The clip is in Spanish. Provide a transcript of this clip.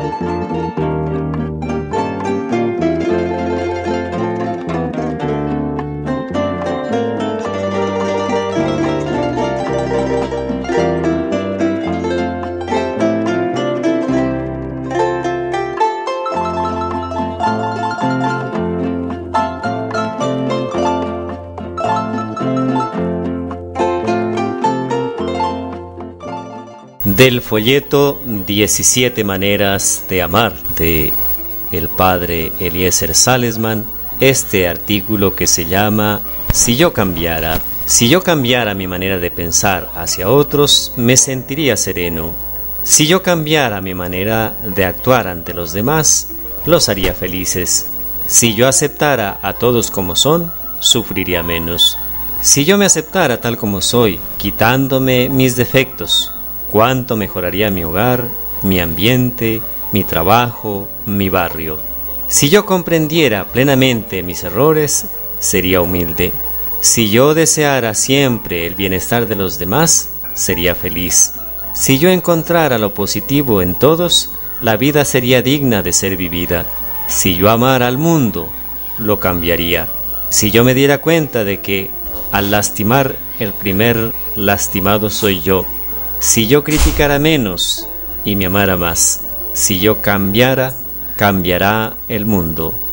Del folleto 17 maneras de amar de el padre Eliezer Salesman, este artículo que se llama Si yo cambiara mi manera de pensar hacia otros, me sentiría sereno. Si yo cambiara mi manera de actuar ante los demás, los haría felices. Si yo aceptara a todos como son, sufriría menos. Si yo me aceptara tal como soy, quitándome mis defectos, cuánto mejoraría mi hogar, mi ambiente, mi trabajo, mi barrio. Si yo comprendiera plenamente mis errores, sería humilde. Si yo deseara siempre el bienestar de los demás, sería feliz. Si yo encontrara lo positivo en todos, la vida sería digna de ser vivida. Si yo amara al mundo, lo cambiaría. Si yo me diera cuenta de que, al lastimar, el primer lastimado soy yo. Si yo criticara menos y me amara más. Si yo cambiara, cambiará el mundo.